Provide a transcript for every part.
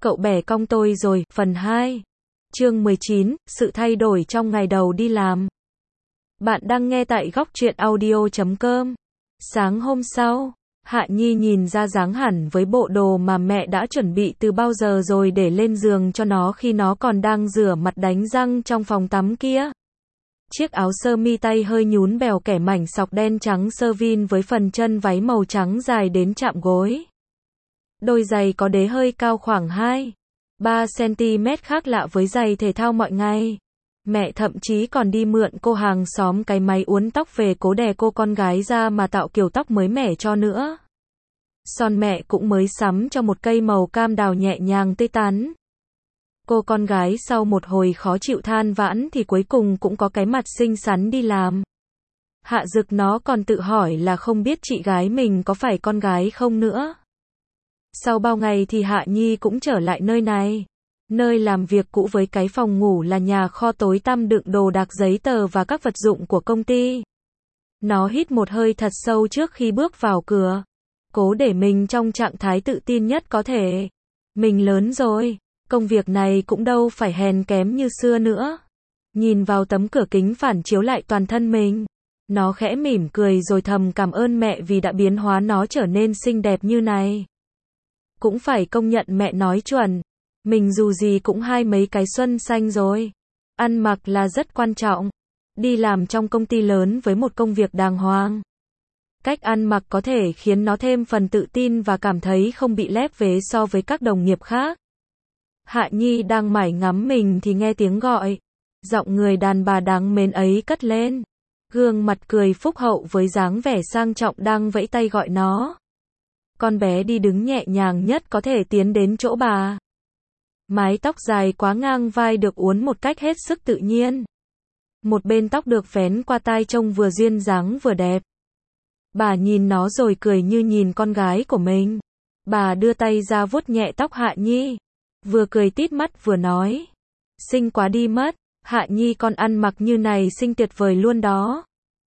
Cậu bẻ cong tôi rồi, phần 2. Chương 19, sự thay đổi trong ngày đầu đi làm. Bạn đang nghe tại góc truyện audio.com. Sáng hôm sau, Hạ Nhi nhìn ra dáng hẳn với bộ đồ mà mẹ đã chuẩn bị từ bao giờ rồi để lên giường cho nó khi nó còn đang rửa mặt đánh răng trong phòng tắm kia. Chiếc áo sơ mi tay hơi nhún bèo kẻ mảnh sọc đen trắng sơ vin với phần chân váy màu trắng dài đến chạm gối. Đôi giày có đế hơi cao khoảng 2-3 cm khác lạ với giày thể thao mọi ngày. Mẹ thậm chí còn đi mượn cô hàng xóm cái máy uốn tóc về cố đè cô con gái ra mà tạo kiểu tóc mới mẻ cho nữa. Son mẹ cũng mới sắm cho một cây màu cam đào nhẹ nhàng tươi tắn. Cô con gái sau một hồi khó chịu than vãn thì cuối cùng cũng có cái mặt xinh xắn đi làm. Hạ Dực nó còn tự hỏi là không biết chị gái mình có phải con gái không nữa. Sau bao ngày thì Hạ Nhi cũng trở lại nơi này. Nơi làm việc cũ với cái phòng ngủ là nhà kho tối tăm đựng đồ đạc giấy tờ và các vật dụng của công ty. Nó hít một hơi thật sâu trước khi bước vào cửa. Cố để mình trong trạng thái tự tin nhất có thể. Mình lớn rồi, công việc này cũng đâu phải hèn kém như xưa nữa. Nhìn vào tấm cửa kính phản chiếu lại toàn thân mình. Nó khẽ mỉm cười rồi thầm cảm ơn mẹ vì đã biến hóa nó trở nên xinh đẹp như này. Cũng phải công nhận mẹ nói chuẩn. Mình dù gì cũng hai mấy cái xuân xanh rồi. Ăn mặc là rất quan trọng. Đi làm trong công ty lớn với một công việc đàng hoàng. Cách ăn mặc có thể khiến nó thêm phần tự tin và cảm thấy không bị lép vế so với các đồng nghiệp khác. Hạ Nhi đang mải ngắm mình thì nghe tiếng gọi. Giọng người đàn bà đáng mến ấy cất lên. Gương mặt cười phúc hậu với dáng vẻ sang trọng đang vẫy tay gọi nó. Con bé đi đứng nhẹ nhàng nhất có thể tiến đến chỗ bà. Mái tóc dài quá ngang vai được uốn một cách hết sức tự nhiên. Một bên tóc được vén qua tai trông vừa duyên dáng vừa đẹp. Bà nhìn nó rồi cười như nhìn con gái của mình. Bà đưa tay ra vuốt nhẹ tóc Hạ Nhi. Vừa cười tít mắt vừa nói. Xinh quá đi mất, Hạ Nhi con ăn mặc như này xinh tuyệt vời luôn đó.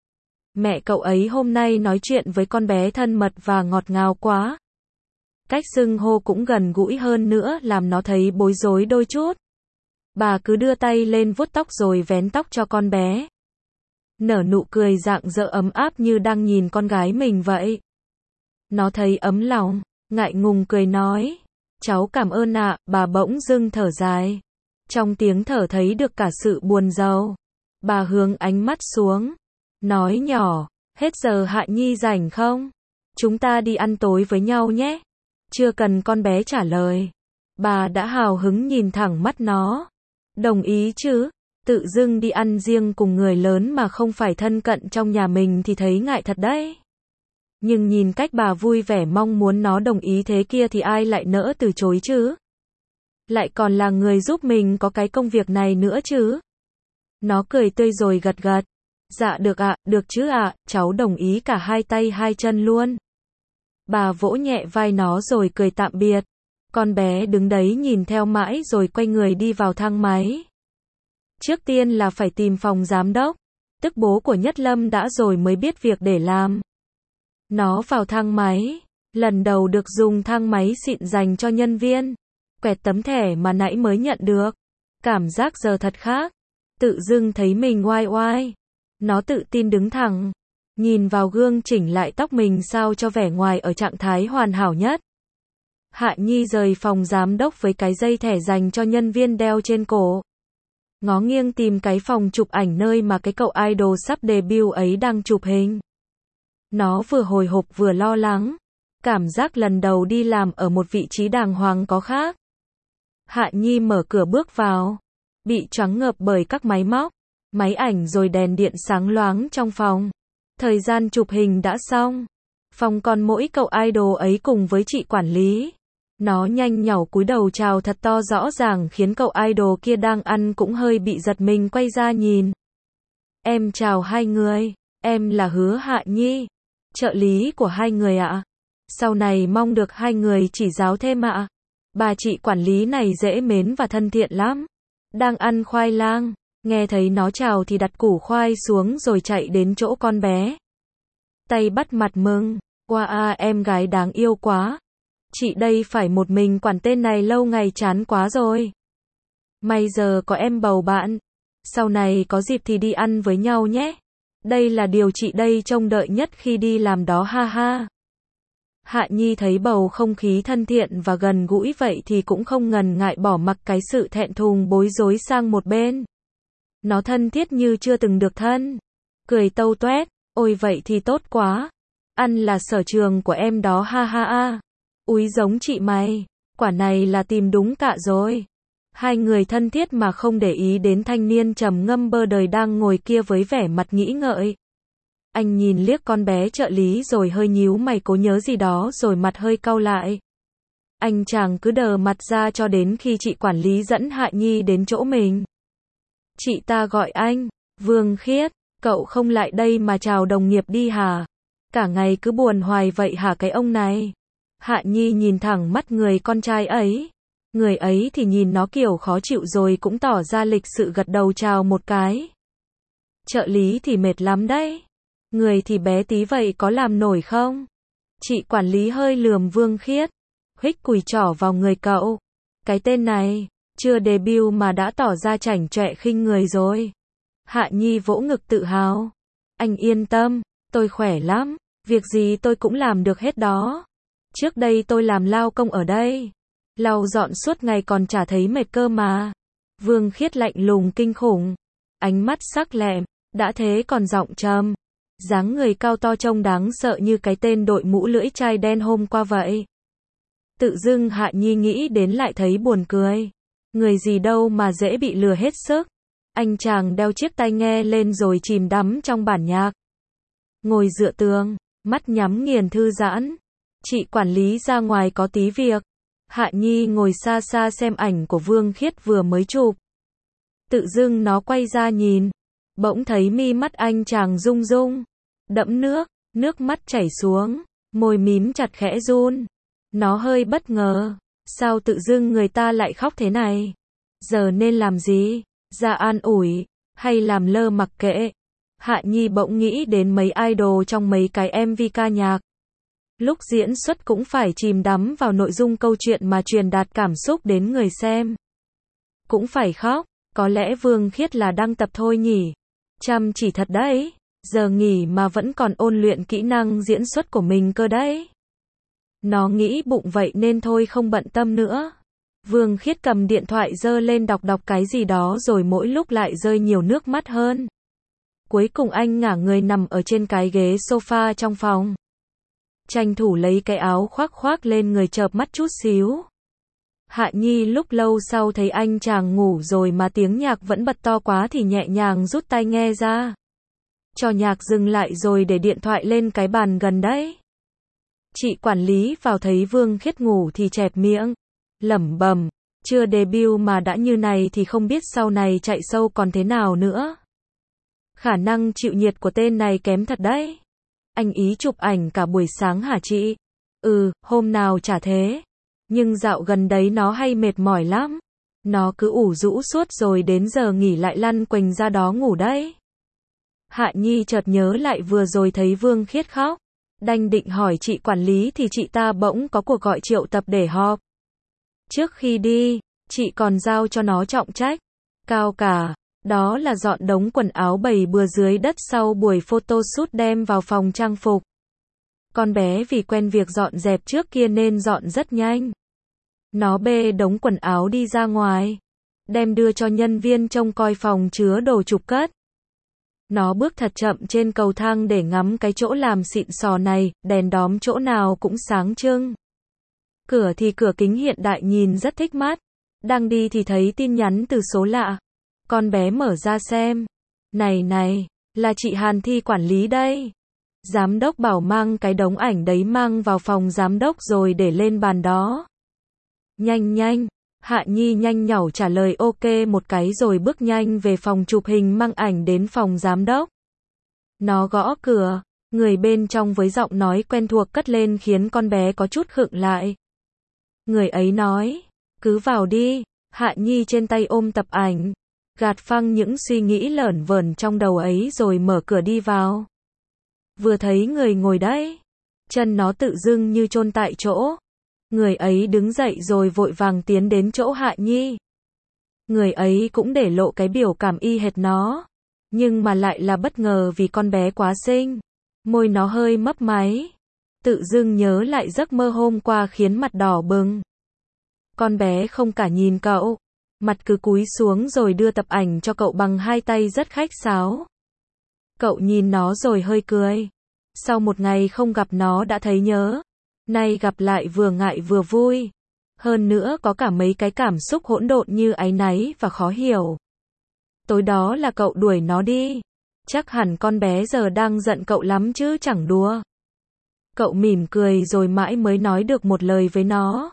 Mẹ cậu ấy hôm nay nói chuyện với con bé thân mật và ngọt ngào quá. Cách xưng hô cũng gần gũi hơn nữa làm nó thấy bối rối đôi chút. Bà cứ đưa tay lên vuốt tóc rồi vén tóc cho con bé. Nở nụ cười rạng rỡ ấm áp như đang nhìn con gái mình vậy. Nó thấy ấm lòng, ngại ngùng cười nói. Cháu cảm ơn ạ, bà bỗng dưng thở dài. Trong tiếng thở thấy được cả sự buồn rầu. Bà hướng ánh mắt xuống. Nói nhỏ, hết giờ Hạ Nhi rảnh không? Chúng ta đi ăn tối với nhau nhé. Chưa cần con bé trả lời. Bà đã hào hứng nhìn thẳng mắt nó. Đồng ý chứ? Tự dưng đi ăn riêng cùng người lớn mà không phải thân cận trong nhà mình thì thấy ngại thật đấy. Nhưng nhìn cách bà vui vẻ mong muốn nó đồng ý thế kia thì ai lại nỡ từ chối chứ? Lại còn là người giúp mình có cái công việc này nữa chứ? Nó cười tươi rồi gật gật. Dạ được ạ, được chứ ạ, cháu đồng ý cả hai tay hai chân luôn. Bà vỗ nhẹ vai nó rồi cười tạm biệt. Con bé đứng đấy nhìn theo mãi rồi quay người đi vào thang máy. Trước tiên là phải tìm phòng giám đốc, tức bố của Nhất Lâm đã rồi mới biết việc để làm. Nó vào thang máy, lần đầu được dùng thang máy xịn dành cho nhân viên. Quẹt tấm thẻ mà nãy mới nhận được. Cảm giác giờ thật khác. Tự dưng thấy mình oai oai. Nó tự tin đứng thẳng. Nhìn vào gương chỉnh lại tóc mình sao cho vẻ ngoài ở trạng thái hoàn hảo nhất. Hạ Nhi rời phòng giám đốc với cái dây thẻ dành cho nhân viên đeo trên cổ. Ngó nghiêng tìm cái phòng chụp ảnh nơi mà cái cậu idol sắp debut ấy đang chụp hình. Nó vừa hồi hộp vừa lo lắng. Cảm giác lần đầu đi làm ở một vị trí đàng hoàng có khác. Hạ Nhi mở cửa bước vào. Bị choáng ngợp bởi các máy móc, máy ảnh rồi đèn điện sáng loáng trong phòng. Thời gian chụp hình đã xong. Phòng còn mỗi cậu idol ấy cùng với chị quản lý. Nó nhanh nhảu cúi đầu chào thật to rõ ràng khiến cậu idol kia đang ăn cũng hơi bị giật mình quay ra nhìn. Em chào hai người, em là Hứa Hạ Nhi, trợ lý của hai người ạ. Sau này mong được hai người chỉ giáo thêm ạ. Bà chị quản lý này dễ mến và thân thiện lắm. Đang ăn khoai lang, nghe thấy nó chào thì đặt củ khoai xuống rồi chạy đến chỗ con bé. Tay bắt mặt mừng, wow em gái đáng yêu quá. Chị đây phải một mình quản tên này lâu ngày chán quá rồi. May giờ có em bầu bạn. Sau này có dịp thì đi ăn với nhau nhé. Đây là điều chị đây trông đợi nhất khi đi làm đó ha ha. Hạ Nhi thấy bầu không khí thân thiện và gần gũi vậy thì cũng không ngần ngại bỏ mặc cái sự thẹn thùng bối rối sang một bên. Nó thân thiết như chưa từng được thân. Cười tâu toét, ôi vậy thì tốt quá. Ăn là sở trường của em đó ha ha ha. Úi giống chị mày, quả này là tìm đúng cạ rồi. Hai người thân thiết mà không để ý đến thanh niên trầm ngâm bơ đời đang ngồi kia với vẻ mặt nghĩ ngợi. Anh nhìn liếc con bé trợ lý rồi hơi nhíu mày cố nhớ gì đó rồi mặt hơi cau lại. Anh chàng cứ đờ mặt ra cho đến khi chị quản lý dẫn Hạ Nhi đến chỗ mình. Chị ta gọi anh, Vương Khiết, cậu không lại đây mà chào đồng nghiệp đi hả? Cả ngày cứ buồn hoài vậy hả cái ông này? Hạ Nhi nhìn thẳng mắt người con trai ấy. Người ấy thì nhìn nó kiểu khó chịu rồi cũng tỏ ra lịch sự gật đầu chào một cái. Trợ lý thì mệt lắm đấy. Người thì bé tí vậy có làm nổi không? Chị quản lý hơi lườm Vương Khiết. Huých cùi trỏ vào người cậu. Cái tên này, chưa debut mà đã tỏ ra chảnh chọe khinh người rồi. Hạ Nhi vỗ ngực tự hào. Anh yên tâm, tôi khỏe lắm. Việc gì tôi cũng làm được hết đó. Trước đây tôi làm lao công ở đây. Lau dọn suốt ngày còn chả thấy mệt cơ mà. Vương Khiết lạnh lùng kinh khủng. Ánh mắt sắc lẹm, đã thế còn giọng trầm. Dáng người cao to trông đáng sợ như cái tên đội mũ lưỡi chai đen hôm qua vậy. Tự dưng Hạ Nhi nghĩ đến lại thấy buồn cười. Người gì đâu mà dễ bị lừa hết sức. Anh chàng đeo chiếc tai nghe lên rồi chìm đắm trong bản nhạc. Ngồi dựa tường, mắt nhắm nghiền thư giãn. Chị quản lý ra ngoài có tí việc. Hạ Nhi ngồi xa xa xem ảnh của Vương Khiết vừa mới chụp. Tự dưng nó quay ra nhìn. Bỗng thấy mi mắt anh chàng rung rung. Đẫm nước, nước mắt chảy xuống. Môi mím chặt khẽ run. Nó hơi bất ngờ. Sao tự dưng người ta lại khóc thế này? Giờ nên làm gì? Ra an ủi, hay làm lơ mặc kệ? Hạ Nhi bỗng nghĩ đến mấy idol trong mấy cái MV ca nhạc. Lúc diễn xuất cũng phải chìm đắm vào nội dung câu chuyện mà truyền đạt cảm xúc đến người xem. Cũng phải khóc, có lẽ Vương Khiết là đang tập thôi nhỉ? Chăm chỉ thật đấy, giờ nghỉ mà vẫn còn ôn luyện kỹ năng diễn xuất của mình cơ đấy. Nó nghĩ bụng vậy nên thôi không bận tâm nữa. Vương Khiết cầm điện thoại giơ lên đọc cái gì đó rồi mỗi lúc lại rơi nhiều nước mắt hơn. Cuối cùng anh ngả người nằm ở trên cái ghế sofa trong phòng. Tranh thủ lấy cái áo khoác lên người chợp mắt chút xíu. Hạ Nhi lúc lâu sau thấy anh chàng ngủ rồi mà tiếng nhạc vẫn bật to quá thì nhẹ nhàng rút tai nghe ra. Cho nhạc dừng lại rồi để điện thoại lên cái bàn gần đấy. Chị quản lý vào thấy Vương Khiết ngủ thì chẹp miệng. Lẩm bẩm, chưa debut mà đã như này thì không biết sau này chạy sâu còn thế nào nữa. Khả năng chịu nhiệt của tên này kém thật đấy. Anh ý chụp ảnh cả buổi sáng hả chị? Hôm nào chả thế. Nhưng dạo gần đấy nó hay mệt mỏi lắm. Nó cứ ủ rũ suốt rồi đến giờ nghỉ lại lăn quềnh ra đó ngủ đấy. Hạ Nhi chợt nhớ lại vừa rồi thấy Vương Khiết khóc. Đành định hỏi chị quản lý thì chị ta bỗng có cuộc gọi triệu tập để họp. Trước khi đi, chị còn giao cho nó trọng trách cao cả, đó là dọn đống quần áo bày bừa dưới đất sau buổi photoshoot đem vào phòng trang phục. Con bé vì quen việc dọn dẹp trước kia nên dọn rất nhanh. Nó bê đống quần áo đi ra ngoài, đem đưa cho nhân viên trông coi phòng chứa đồ chụp cất. Nó bước thật chậm trên cầu thang để ngắm cái chỗ làm xịn sò này, đèn đóm chỗ nào cũng sáng trưng. Cửa thì cửa kính hiện đại nhìn rất thích mắt. Đang đi thì thấy tin nhắn từ số lạ. Con bé mở ra xem. Này, là chị Hàn Thi quản lý đây. Giám đốc bảo mang cái đống ảnh đấy mang vào phòng giám đốc rồi để lên bàn đó. Nhanh. Hạ Nhi nhanh nhảu trả lời ok một cái rồi bước nhanh về phòng chụp hình mang ảnh đến phòng giám đốc. Nó gõ cửa, người bên trong với giọng nói quen thuộc cất lên khiến con bé có chút khựng lại. Người ấy nói, cứ vào đi. Hạ Nhi trên tay ôm tập ảnh, gạt phăng những suy nghĩ lởn vởn trong đầu ấy rồi mở cửa đi vào. Vừa thấy người ngồi đấy, chân nó tự dưng như chôn tại chỗ. Người ấy đứng dậy rồi vội vàng tiến đến chỗ Hạ Nhi. Người ấy cũng để lộ cái biểu cảm y hệt nó. Nhưng mà lại là bất ngờ vì con bé quá xinh. Môi nó hơi mấp máy. Tự dưng nhớ lại giấc mơ hôm qua khiến mặt đỏ bừng. Con bé không cả nhìn cậu. Mặt cứ cúi xuống rồi đưa tập ảnh cho cậu bằng hai tay rất khách sáo. Cậu nhìn nó rồi hơi cười. Sau một ngày không gặp nó đã thấy nhớ. Nay gặp lại vừa ngại vừa vui. Hơn nữa có cả mấy cái cảm xúc hỗn độn như áy náy và khó hiểu. Tối đó là cậu đuổi nó đi. Chắc hẳn con bé giờ đang giận cậu lắm chứ chẳng đùa. Cậu mỉm cười rồi mãi mới nói được một lời với nó.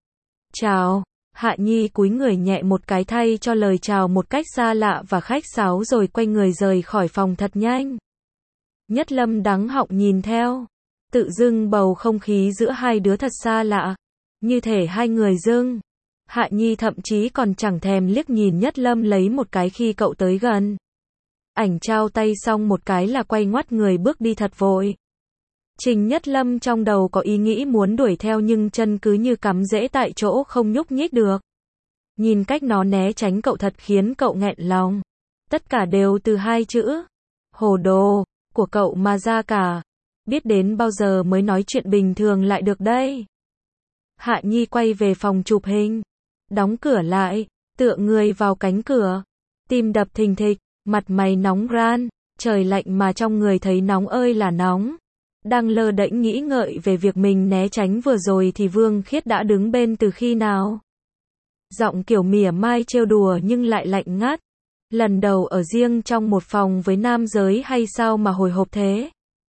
Chào. Hạ Nhi cúi người nhẹ một cái thay cho lời chào một cách xa lạ và khách sáo rồi quay người rời khỏi phòng thật nhanh. Nhất Lâm đắng họng nhìn theo. Tự dưng bầu không khí giữa hai đứa thật xa lạ. Như thể hai người dưng. Hạ Nhi thậm chí còn chẳng thèm liếc nhìn Nhất Lâm lấy một cái khi cậu tới gần. Ảnh trao tay xong một cái là quay ngoắt người bước đi thật vội. Trình Nhất Lâm trong đầu có ý nghĩ muốn đuổi theo nhưng chân cứ như cắm rễ tại chỗ không nhúc nhích được. Nhìn cách nó né tránh cậu thật khiến cậu nghẹn lòng. Tất cả đều từ hai chữ. Hồ đồ, của cậu mà ra cả. Biết đến bao giờ mới nói chuyện bình thường lại được đây. Hạ Nhi quay về phòng chụp hình. Đóng cửa lại, tựa người vào cánh cửa. Tim đập thình thịch, mặt mày nóng ran. Trời lạnh mà trong người thấy nóng ơi là nóng. Đang lơ đễnh nghĩ ngợi về việc mình né tránh vừa rồi thì Vương Khiết đã đứng bên từ khi nào. Giọng kiểu mỉa mai trêu đùa nhưng lại lạnh ngắt. Lần đầu ở riêng trong một phòng với nam giới hay sao mà hồi hộp thế?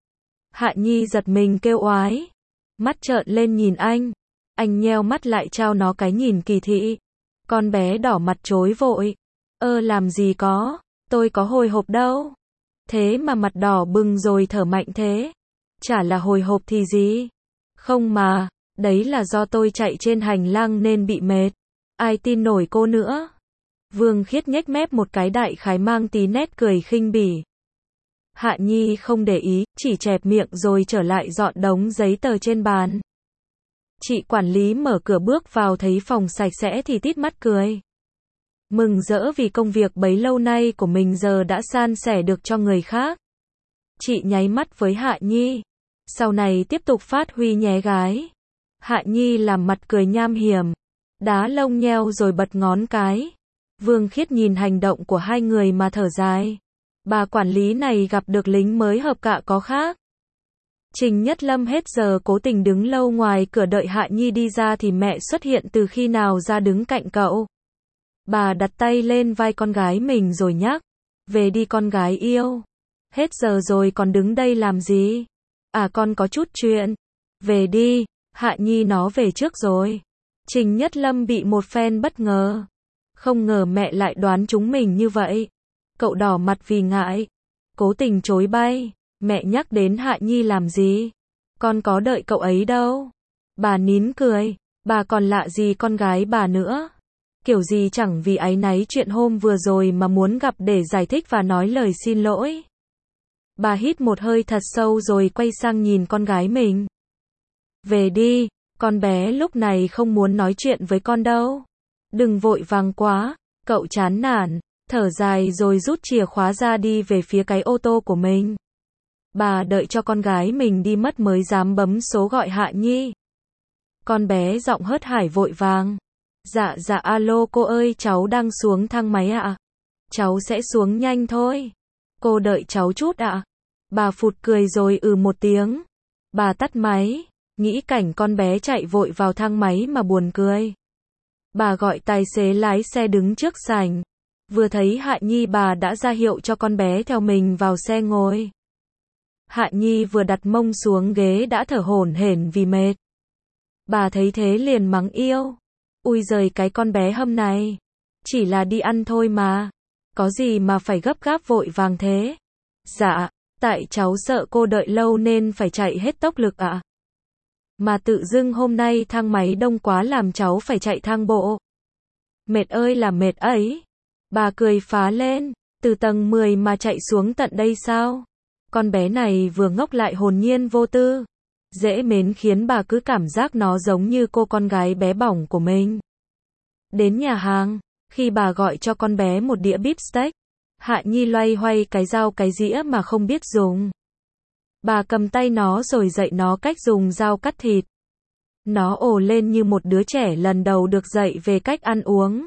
Hạ Nhi giật mình kêu oái. Mắt trợn lên nhìn anh. Anh nheo mắt lại trao nó cái nhìn kỳ thị. Con bé đỏ mặt chối vội. Làm gì có, tôi có hồi hộp đâu. Thế mà mặt đỏ bừng rồi thở mạnh thế. Chả là hồi hộp thì gì. Không mà, đấy là do tôi chạy trên hành lang nên bị mệt. Ai tin nổi cô nữa. Vương Khiết nhếch mép một cái đại khái mang tí nét cười khinh bỉ. Hạ Nhi không để ý, chỉ chẹp miệng rồi trở lại dọn đống giấy tờ trên bàn. Chị quản lý mở cửa bước vào thấy phòng sạch sẽ thì tít mắt cười. Mừng rỡ vì công việc bấy lâu nay của mình giờ đã san sẻ được cho người khác. Chị nháy mắt với Hạ Nhi. Sau này tiếp tục phát huy nhé gái. Hạ Nhi làm mặt cười nham hiểm. Đá lông nheo rồi bật ngón cái. Vương Khiết nhìn hành động của hai người mà thở dài. Bà quản lý này gặp được lính mới hợp cạ có khác. Trình Nhất Lâm hết giờ cố tình đứng lâu ngoài cửa đợi Hạ Nhi đi ra thì mẹ xuất hiện từ khi nào ra đứng cạnh cậu. Bà đặt tay lên vai con gái mình rồi nhắc. Về đi con gái yêu. Hết giờ rồi còn đứng đây làm gì? À con có chút chuyện. Về đi, Hạ Nhi nó về trước rồi. Trình Nhất Lâm bị một phen bất ngờ. Không ngờ mẹ lại đoán chúng mình như vậy. Cậu đỏ mặt vì ngại. Cố tình chối bay. Mẹ nhắc đến Hạ Nhi làm gì? Con có đợi cậu ấy đâu. Bà nín cười. Bà còn lạ gì con gái bà nữa. Kiểu gì chẳng vì áy náy chuyện hôm vừa rồi mà muốn gặp để giải thích và nói lời xin lỗi. Bà hít một hơi thật sâu rồi quay sang nhìn con gái mình. Về đi, con bé lúc này không muốn nói chuyện với con đâu. Đừng vội vàng quá, cậu chán nản, thở dài rồi rút chìa khóa ra đi về phía cái ô tô của mình. Bà đợi cho con gái mình đi mất mới dám bấm số gọi Hạ Nhi. Con bé giọng hớt hải vội vàng. Dạ alo cô ơi cháu đang xuống thang máy ạ. Cháu sẽ xuống nhanh thôi. Cô đợi cháu chút ạ. Bà phụt cười rồi một tiếng. Bà tắt máy, nghĩ cảnh con bé chạy vội vào thang máy mà buồn cười. Bà gọi tài xế lái xe đứng trước sảnh. Vừa thấy Hạ Nhi bà đã ra hiệu cho con bé theo mình vào xe ngồi. Hạ Nhi vừa đặt mông xuống ghế đã thở hổn hển vì mệt. Bà thấy thế liền mắng yêu. Ui giời cái con bé hâm này. Chỉ là đi ăn thôi mà. Có gì mà phải gấp gáp vội vàng thế? Dạ, tại cháu sợ cô đợi lâu nên phải chạy hết tốc lực ạ. Mà tự dưng hôm nay thang máy đông quá làm cháu phải chạy thang bộ. Mệt ơi là mệt ấy. Bà cười phá lên. Từ tầng 10 mà chạy xuống tận đây sao? Con bé này vừa ngốc lại hồn nhiên vô tư. dễ mến khiến bà cứ cảm giác nó giống như cô con gái bé bỏng của mình. Đến nhà hàng, khi bà gọi cho con bé một đĩa beef steak, Hạ Nhi loay hoay cái dao cái dĩa mà không biết dùng. Bà cầm tay nó rồi dạy nó cách dùng dao cắt thịt. Nó ồ lên như một đứa trẻ lần đầu được dạy về cách ăn uống.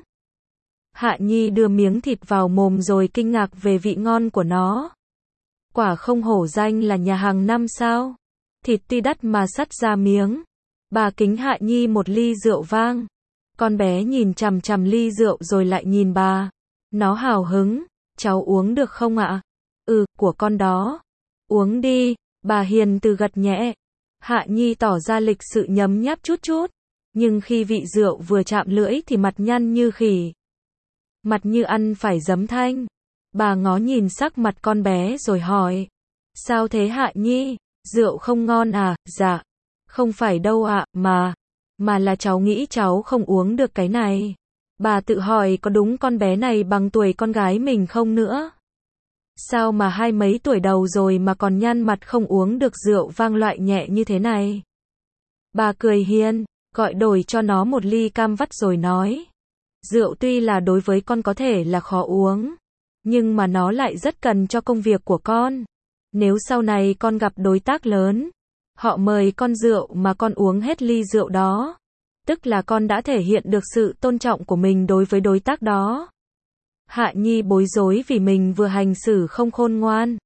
Hạ Nhi đưa miếng thịt vào mồm rồi kinh ngạc về vị ngon của nó. Quả không hổ danh là nhà hàng 5 sao. Thịt tuy đắt mà sắt ra miếng. Bà kính Hạ Nhi một ly rượu vang. Con bé nhìn chằm chằm ly rượu rồi lại nhìn bà. Nó hào hứng. Cháu uống được không ạ? Ừ, của con đó. Uống đi, bà hiền từ gật nhẹ. Hạ Nhi tỏ ra lịch sự nhấm nháp chút chút. Nhưng khi vị rượu vừa chạm lưỡi thì mặt nhăn như khỉ. Mặt như ăn phải giấm thanh. Bà ngó nhìn sắc mặt con bé rồi hỏi. Sao thế Hạ Nhi? Rượu không ngon à? Dạ. Không phải đâu ạ, mà là cháu nghĩ cháu không uống được cái này. Bà tự hỏi có đúng con bé này bằng tuổi con gái mình không nữa? Sao mà 20 mấy tuổi đầu rồi mà còn nhăn mặt không uống được rượu vang loại nhẹ như thế này? Bà cười hiền, gọi đổi cho nó một ly cam vắt rồi nói. Rượu tuy là đối với con có thể là khó uống, nhưng mà nó lại rất cần cho công việc của con. Nếu sau này con gặp đối tác lớn, họ mời con rượu mà con uống hết ly rượu đó, tức là con đã thể hiện được sự tôn trọng của mình đối với đối tác đó. Hạ Nhi bối rối vì mình vừa hành xử không khôn ngoan.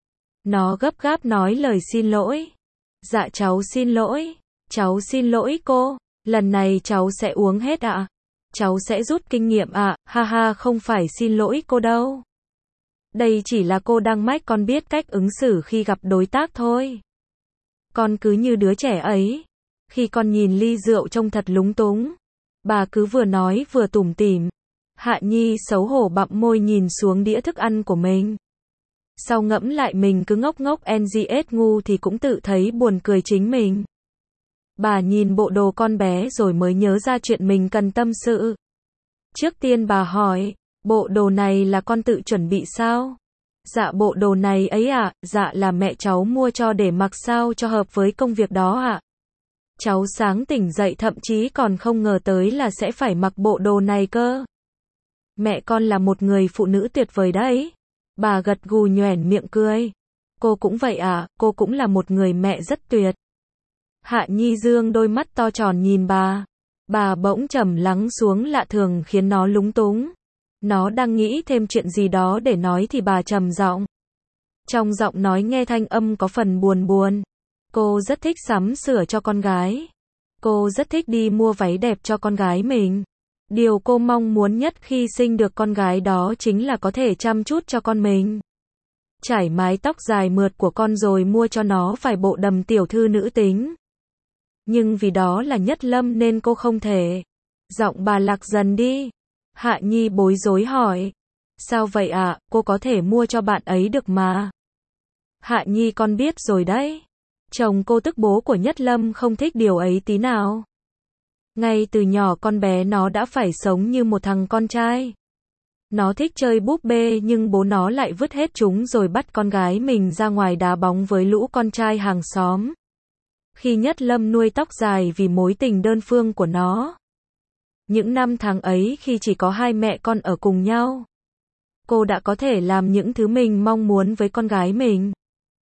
Nó gấp gáp nói lời xin lỗi. Dạ cháu xin lỗi. Cháu xin lỗi cô. Lần này cháu sẽ uống hết ạ. Cháu sẽ rút kinh nghiệm ạ. Ha ha, không phải xin lỗi cô đâu. Đây chỉ là cô đang mách con biết cách ứng xử khi gặp đối tác thôi. Con cứ như đứa trẻ ấy. Khi con nhìn ly rượu trông thật lúng túng. Bà cứ vừa nói vừa tủm tỉm. Hạ Nhi xấu hổ bặm môi nhìn xuống đĩa thức ăn của mình. Sau ngẫm lại mình cứ ngốc ngốc NGS ngu thì cũng tự thấy buồn cười chính mình. Bà nhìn bộ đồ con bé rồi mới nhớ ra chuyện mình cần tâm sự. Trước tiên bà hỏi, bộ đồ này là con tự chuẩn bị sao? Dạ bộ đồ này ấy ạ, dạ là mẹ cháu mua cho để mặc sao cho hợp với công việc đó ạ. Cháu sáng tỉnh dậy thậm chí còn không ngờ tới là sẽ phải mặc bộ đồ này cơ. Mẹ con là một người phụ nữ tuyệt vời đấy. Bà gật gù nhoẻn miệng cười. Cô cũng vậy à, cô cũng là một người mẹ rất tuyệt. Hạ Nhi dương đôi mắt to tròn nhìn bà. Bà bỗng trầm lắng xuống lạ thường khiến nó lúng túng. Nó đang nghĩ thêm chuyện gì đó để nói thì bà trầm giọng. Trong giọng nói nghe thanh âm có phần buồn buồn. Cô rất thích sắm sửa cho con gái. Cô rất thích đi mua váy đẹp cho con gái mình. Điều cô mong muốn nhất khi sinh được con gái đó chính là có thể chăm chút cho con mình. Chải mái tóc dài mượt của con rồi mua cho nó vài bộ đầm tiểu thư nữ tính. Nhưng vì đó là Nhất Lâm nên cô không thể. Giọng bà lạc dần đi. Hạ Nhi bối rối hỏi. Sao vậy ạ, cô có thể mua cho bạn ấy được mà. Hạ Nhi con biết rồi đấy. Chồng cô tức bố của Nhất Lâm không thích điều ấy tí nào. Ngay từ nhỏ con bé nó đã phải sống như một thằng con trai. Nó thích chơi búp bê nhưng bố nó lại vứt hết chúng rồi bắt con gái mình ra ngoài đá bóng với lũ con trai hàng xóm. Khi Nhất Lâm nuôi tóc dài vì mối tình đơn phương của nó. Những năm tháng ấy khi chỉ có hai mẹ con ở cùng nhau. Cô đã có thể làm những thứ mình mong muốn với con gái mình.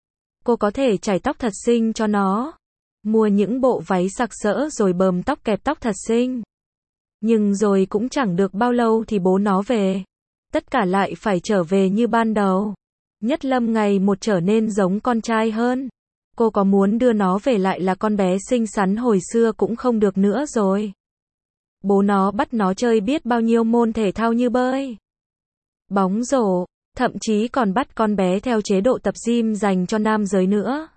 Cô có thể chải tóc thật xinh cho nó. Mua những bộ váy sặc sỡ rồi bờm tóc kẹp tóc thật xinh. Nhưng rồi cũng chẳng được bao lâu thì bố nó về. Tất cả lại phải trở về như ban đầu. Nhất Lâm ngày một trở nên giống con trai hơn. Cô có muốn đưa nó về lại là con bé xinh xắn hồi xưa cũng không được nữa rồi. Bố nó bắt nó chơi biết bao nhiêu môn thể thao như bơi, bóng rổ, thậm chí còn bắt con bé theo chế độ tập gym dành cho nam giới nữa.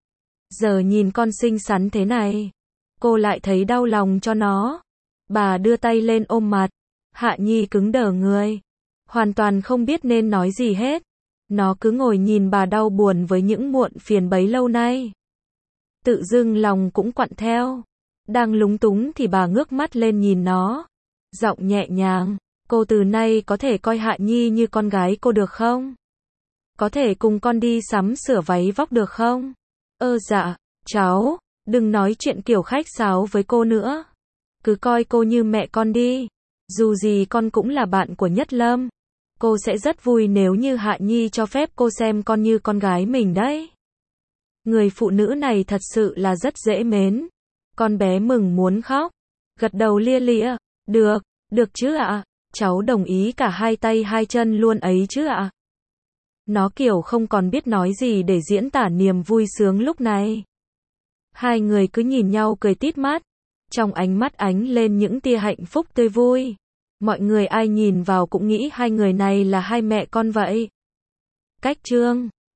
Giờ nhìn con xinh xắn thế này, cô lại thấy đau lòng cho nó. Bà đưa tay lên ôm mặt. Hạ Nhi cứng đờ người, hoàn toàn không biết nên nói gì hết. Nó cứ ngồi nhìn bà đau buồn với những muộn phiền bấy lâu nay. Tự dưng lòng cũng quặn theo. Đang lúng túng thì bà ngước mắt lên nhìn nó. Giọng nhẹ nhàng, cô từ nay có thể coi Hạ Nhi như con gái cô được không? Có thể cùng con đi sắm sửa váy vóc được không? Dạ, cháu. Đừng nói chuyện kiểu khách sáo với cô nữa. Cứ coi cô như mẹ con đi. Dù gì con cũng là bạn của Nhất Lâm. Cô sẽ rất vui nếu như Hạ Nhi cho phép cô xem con như con gái mình đấy. Người phụ nữ này thật sự là rất dễ mến. Con bé mừng muốn khóc. Gật đầu lia lịa. Được, được chứ ạ. Cháu đồng ý cả hai tay hai chân luôn ấy chứ ạ. Nó kiểu không còn biết nói gì để diễn tả niềm vui sướng lúc này. Hai người cứ nhìn nhau cười tít mắt. Trong ánh mắt ánh lên những tia hạnh phúc tươi vui. Mọi người ai nhìn vào cũng nghĩ hai người này là hai mẹ con vậy. Cách chương